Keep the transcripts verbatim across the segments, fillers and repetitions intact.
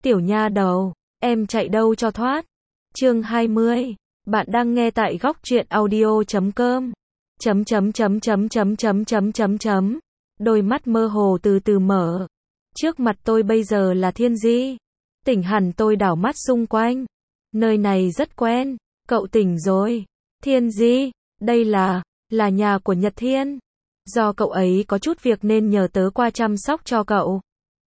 Tiểu nha đầu, em chạy đâu cho thoát. Chương hai mươi. Bạn đang nghe tại góc truyện audio chấm com. Chấm chấm chấm chấm chấm chấm chấm chấm chấm. Đôi mắt mơ hồ từ từ mở. Trước mặt tôi bây giờ là Thiên Di. Tỉnh hẳn tôi đảo mắt xung quanh. Nơi này rất quen. Cậu tỉnh rồi. Thiên Di, đây là, là nhà của Nhật Thiên. Do cậu ấy có chút việc nên nhờ tớ qua chăm sóc cho cậu.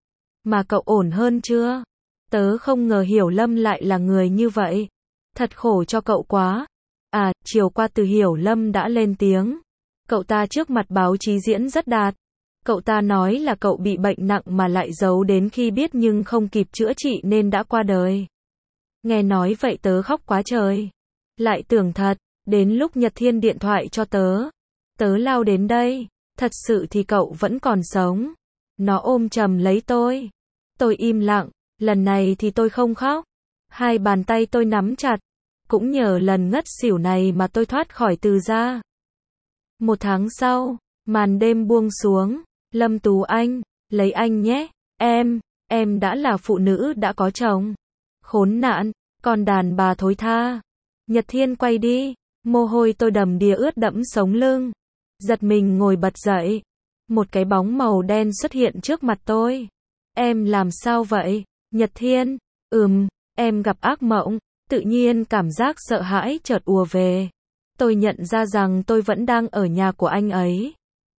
Mà cậu ổn hơn chưa? Tớ không ngờ Hiểu Lâm lại là người như vậy. Thật khổ cho cậu quá. À, chiều qua Từ Hiểu Lâm đã lên tiếng. Cậu ta trước mặt báo chí diễn rất đạt. Cậu ta nói là cậu bị bệnh nặng mà lại giấu đến khi biết nhưng không kịp chữa trị nên đã qua đời. Nghe nói vậy tớ khóc quá trời. Lại tưởng thật, đến lúc Nhật Thiên điện thoại cho tớ. Tớ lao đến đây, thật sự thì cậu vẫn còn sống. Nó ôm chầm lấy tôi. Tôi im lặng, lần này thì tôi không khóc. Hai bàn tay tôi nắm chặt. Cũng nhờ lần ngất xỉu này mà tôi thoát khỏi Từ gia. Một tháng sau, màn đêm buông xuống. Lâm Tú Anh, lấy anh nhé, em, em đã là phụ nữ đã có chồng. Khốn nạn, con đàn bà thối tha. Nhật Thiên quay đi, mồ hôi tôi đầm đìa ướt đẫm sống lưng. Giật mình ngồi bật dậy. Một cái bóng màu đen xuất hiện trước mặt tôi. Em làm sao vậy? Nhật Thiên, ừm, em gặp ác mộng. Tự nhiên cảm giác sợ hãi chợt ùa về. Tôi nhận ra rằng tôi vẫn đang ở nhà của anh ấy.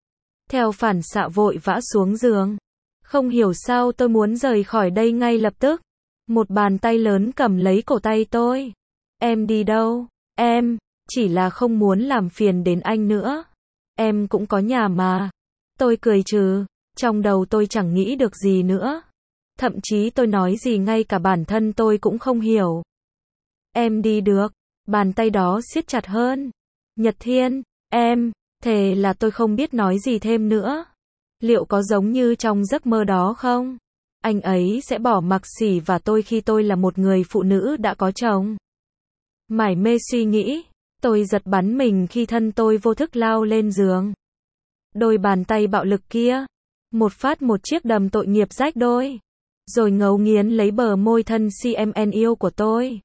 Theo phản xạ vội vã xuống giường. Không hiểu sao tôi muốn rời khỏi đây ngay lập tức. Một bàn tay lớn cầm lấy cổ tay tôi. Em đi đâu? Em, chỉ là không muốn làm phiền đến anh nữa. Em cũng có nhà mà. Tôi cười trừ, trong đầu tôi chẳng nghĩ được gì nữa. Thậm chí tôi nói gì ngay cả bản thân tôi cũng không hiểu. Em đi được, bàn tay đó siết chặt hơn. Nhật Thiên, em, thề là tôi không biết nói gì thêm nữa. Liệu có giống như trong giấc mơ đó không? Anh ấy sẽ bỏ mặc xỉ và tôi khi tôi là một người phụ nữ đã có chồng. Mải mê suy nghĩ, tôi giật bắn mình khi thân tôi vô thức lao lên giường. Đôi bàn tay bạo lực kia, một phát một chiếc đầm tội nghiệp rách đôi, rồi ngấu nghiến lấy bờ môi thân xê em en yêu của tôi.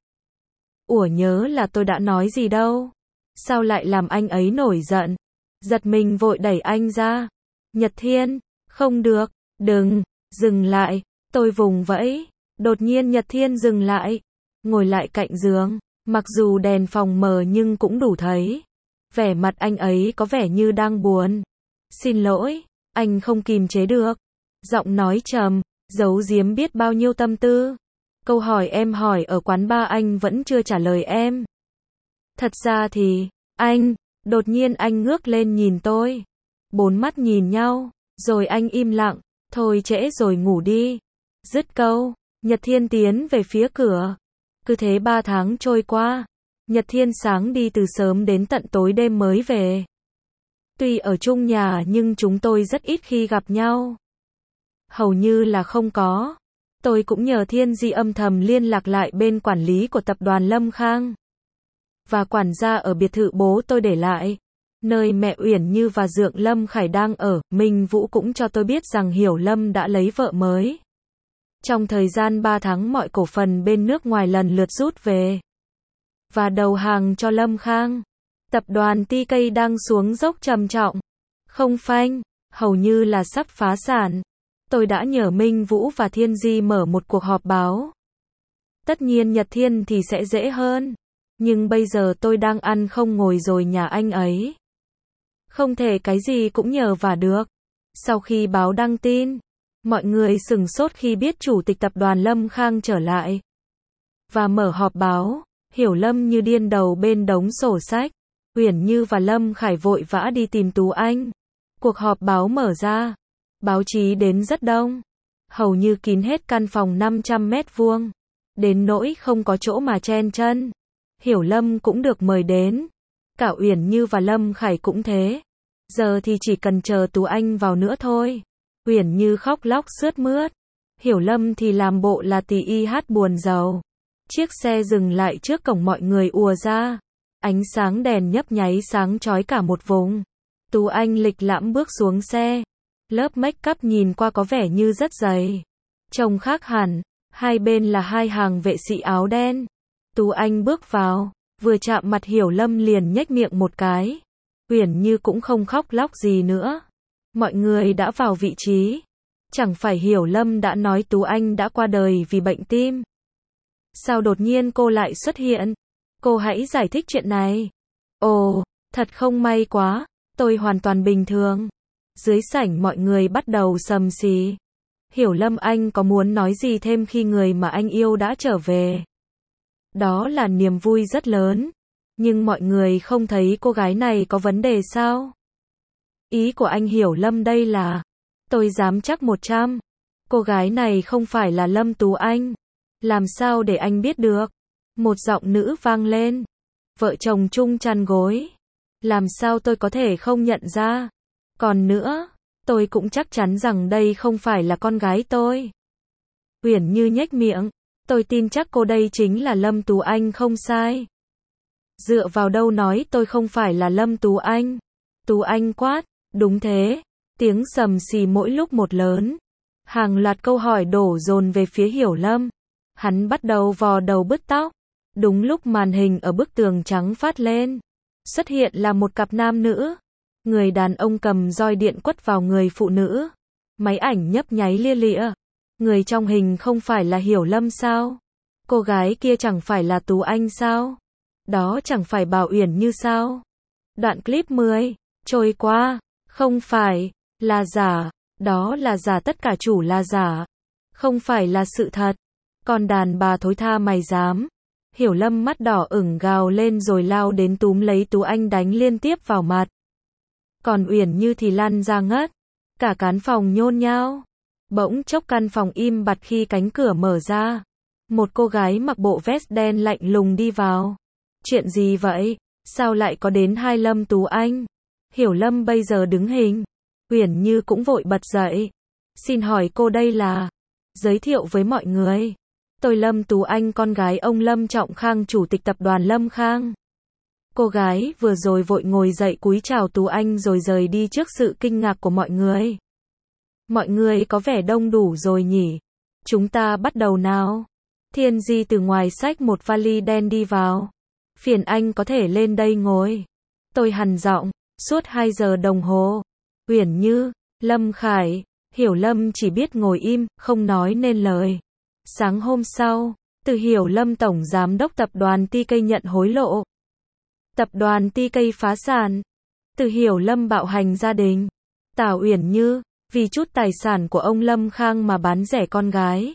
Ủa nhớ là tôi đã nói gì đâu. Sao lại làm anh ấy nổi giận? Giật mình vội đẩy anh ra. Nhật Thiên, không được, đừng, dừng lại. Tôi vùng vẫy. Đột nhiên Nhật Thiên dừng lại. Ngồi lại cạnh giường. Mặc dù đèn phòng mờ nhưng cũng đủ thấy. Vẻ mặt anh ấy có vẻ như đang buồn. Xin lỗi, anh không kìm chế được. Giọng nói trầm, giấu giếm biết bao nhiêu tâm tư. Câu hỏi em hỏi ở quán bar anh vẫn chưa trả lời em. Thật ra thì, anh, đột nhiên anh ngước lên nhìn tôi. Bốn mắt nhìn nhau, rồi anh im lặng, thôi trễ rồi ngủ đi. Dứt câu, Nhật Thiên tiến về phía cửa. Cứ thế ba tháng trôi qua, Nhật Thiên sáng đi từ sớm đến tận tối đêm mới về. Tuy ở chung nhà nhưng chúng tôi rất ít khi gặp nhau. Hầu như là không có. Tôi cũng nhờ Thiên Di âm thầm liên lạc lại bên quản lý của tập đoàn Lâm Khang. Và quản gia ở biệt thự bố tôi để lại. Nơi mẹ Uyển Như và Dượng Lâm Khải đang ở, Minh Vũ cũng cho tôi biết rằng Hiểu Lâm đã lấy vợ mới. Trong thời gian ba tháng mọi cổ phần bên nước ngoài lần lượt rút về. Và đầu hàng cho Lâm Khang. Tập đoàn tê ca đang xuống dốc trầm trọng. Không phanh, hầu như là sắp phá sản. Tôi đã nhờ Minh Vũ và Thiên Di mở một cuộc họp báo. Tất nhiên Nhật Thiên thì sẽ dễ hơn. Nhưng bây giờ tôi đang ăn không ngồi rồi nhà anh ấy. Không thể cái gì cũng nhờ vả được. Sau khi báo đăng tin, mọi người sửng sốt khi biết chủ tịch tập đoàn Lâm Khang trở lại. Và mở họp báo, Hiểu Lâm như điên đầu bên đống sổ sách. Uyển Như và Lâm Khải vội vã đi tìm Tú Anh. Cuộc họp báo mở ra. Báo chí đến rất đông. Hầu như kín hết căn phòng năm trăm mét vuông. Đến nỗi không có chỗ mà chen chân. Hiểu Lâm cũng được mời đến. Cả Uyển Như và Lâm Khải cũng thế. Giờ thì chỉ cần chờ Tú Anh vào nữa thôi. Uyển Như khóc lóc sướt mướt. Hiểu Lâm thì làm bộ là tì y hát buồn rầu. Chiếc xe dừng lại trước cổng mọi người ùa ra. Ánh sáng đèn nhấp nháy sáng chói cả một vùng. Tú Anh lịch lãm bước xuống xe. Lớp make up nhìn qua có vẻ như rất dày. Trông khác hẳn. Hai bên là hai hàng vệ sĩ áo đen. Tú Anh bước vào, vừa chạm mặt Hiểu Lâm liền nhếch miệng một cái. Uyển Như cũng không khóc lóc gì nữa. Mọi người đã vào vị trí. Chẳng phải Hiểu Lâm đã nói Tú Anh đã qua đời vì bệnh tim. Sao đột nhiên cô lại xuất hiện? Cô hãy giải thích chuyện này. Ồ, thật không may quá, tôi hoàn toàn bình thường. Dưới sảnh mọi người bắt đầu sầm xì. Hiểu Lâm, anh có muốn nói gì thêm khi người mà anh yêu đã trở về? Đó là niềm vui rất lớn. Nhưng mọi người không thấy cô gái này có vấn đề sao? Ý của anh Hiểu Lâm đây là, tôi dám chắc một trăm, cô gái này không phải là Lâm Tú Anh. Làm sao để anh biết được? Một giọng nữ vang lên. Vợ chồng chung chăn gối. Làm sao tôi có thể không nhận ra? Còn nữa, tôi cũng chắc chắn rằng đây không phải là con gái tôi. Uyển Như nhếch miệng. Tôi tin chắc cô đây chính là Lâm Tú Anh không sai. Dựa vào đâu nói tôi không phải là Lâm Tú Anh? Tú Anh quát. Đúng thế. Tiếng sầm xì mỗi lúc một lớn. Hàng loạt câu hỏi đổ dồn về phía Hiểu Lâm. Hắn bắt đầu vò đầu bứt tóc. Đúng lúc màn hình ở bức tường trắng phát lên, xuất hiện là một cặp nam nữ. Người đàn ông cầm roi điện quất vào người phụ nữ. Máy ảnh nhấp nháy lia lịa. Người trong hình không phải là Hiểu Lâm sao? Cô gái kia chẳng phải là Tú Anh sao? Đó chẳng phải Bảo Uyển Như sao? Đoạn clip mười. Trôi qua. Không phải. Là giả. Đó là giả, tất cả chủ là giả. Không phải là sự thật. Còn đàn bà thối tha mày dám. Hiểu Lâm mắt đỏ ửng gào lên rồi lao đến túm lấy Tú Anh đánh liên tiếp vào mặt. Còn Uyển Như thì lăn ra ngất. Cả căn phòng nhôn nhao. Bỗng chốc căn phòng im bặt khi cánh cửa mở ra. Một cô gái mặc bộ vest đen lạnh lùng đi vào. Chuyện gì vậy? Sao lại có đến hai Lâm Tú Anh? Hiểu Lâm bây giờ đứng hình. Uyển Như cũng vội bật dậy. Xin hỏi cô đây là? Giới thiệu với mọi người. Tôi Lâm Tú Anh, con gái ông Lâm Trọng Khang, chủ tịch tập đoàn Lâm Khang. Cô gái vừa rồi vội ngồi dậy cúi chào Tú Anh rồi rời đi trước sự kinh ngạc của mọi người. Mọi người có vẻ đông đủ rồi nhỉ? Chúng ta bắt đầu nào. Thiên Di từ ngoài xách một vali đen đi vào. Phiền anh có thể lên đây ngồi. Tôi hằn giọng. Suốt hai giờ đồng hồ. Uyển Như, Lâm Khải, Hiểu Lâm chỉ biết ngồi im, không nói nên lời. Sáng hôm sau, từ Hiểu Lâm tổng giám đốc tập đoàn tê ca nhận hối lộ. Tập đoàn tê ca phá sản. Từ Hiểu Lâm bạo hành gia đình. Tào Uyển Như, vì chút tài sản của ông Lâm Khang mà bán rẻ con gái.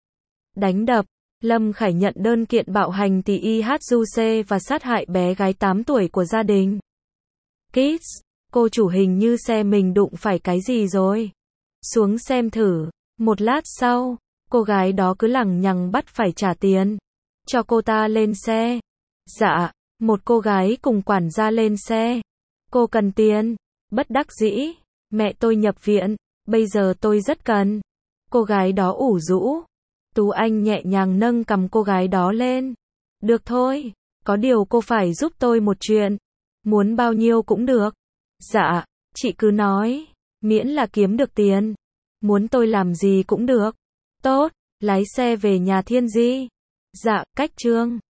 Đánh đập. Lâm Khải nhận đơn kiện bạo hành tỷ i hát du xê và sát hại bé gái tám tuổi của gia đình. Kids, cô chủ hình như xe mình đụng phải cái gì rồi. Xuống xem thử. Một lát sau, cô gái đó cứ lằng nhằng bắt phải trả tiền. Cho cô ta lên xe. Dạ, một cô gái cùng quản gia lên xe. Cô cần tiền. Bất đắc dĩ. Mẹ tôi nhập viện. Bây giờ tôi rất cần. Cô gái đó ủ rũ. Tú Anh nhẹ nhàng nâng cầm cô gái đó lên. Được thôi. Có điều cô phải giúp tôi một chuyện. Muốn bao nhiêu cũng được. Dạ, chị cứ nói. Miễn là kiếm được tiền. Muốn tôi làm gì cũng được. Tốt, lái xe về nhà Thiên Di. Dạ, cách Trương.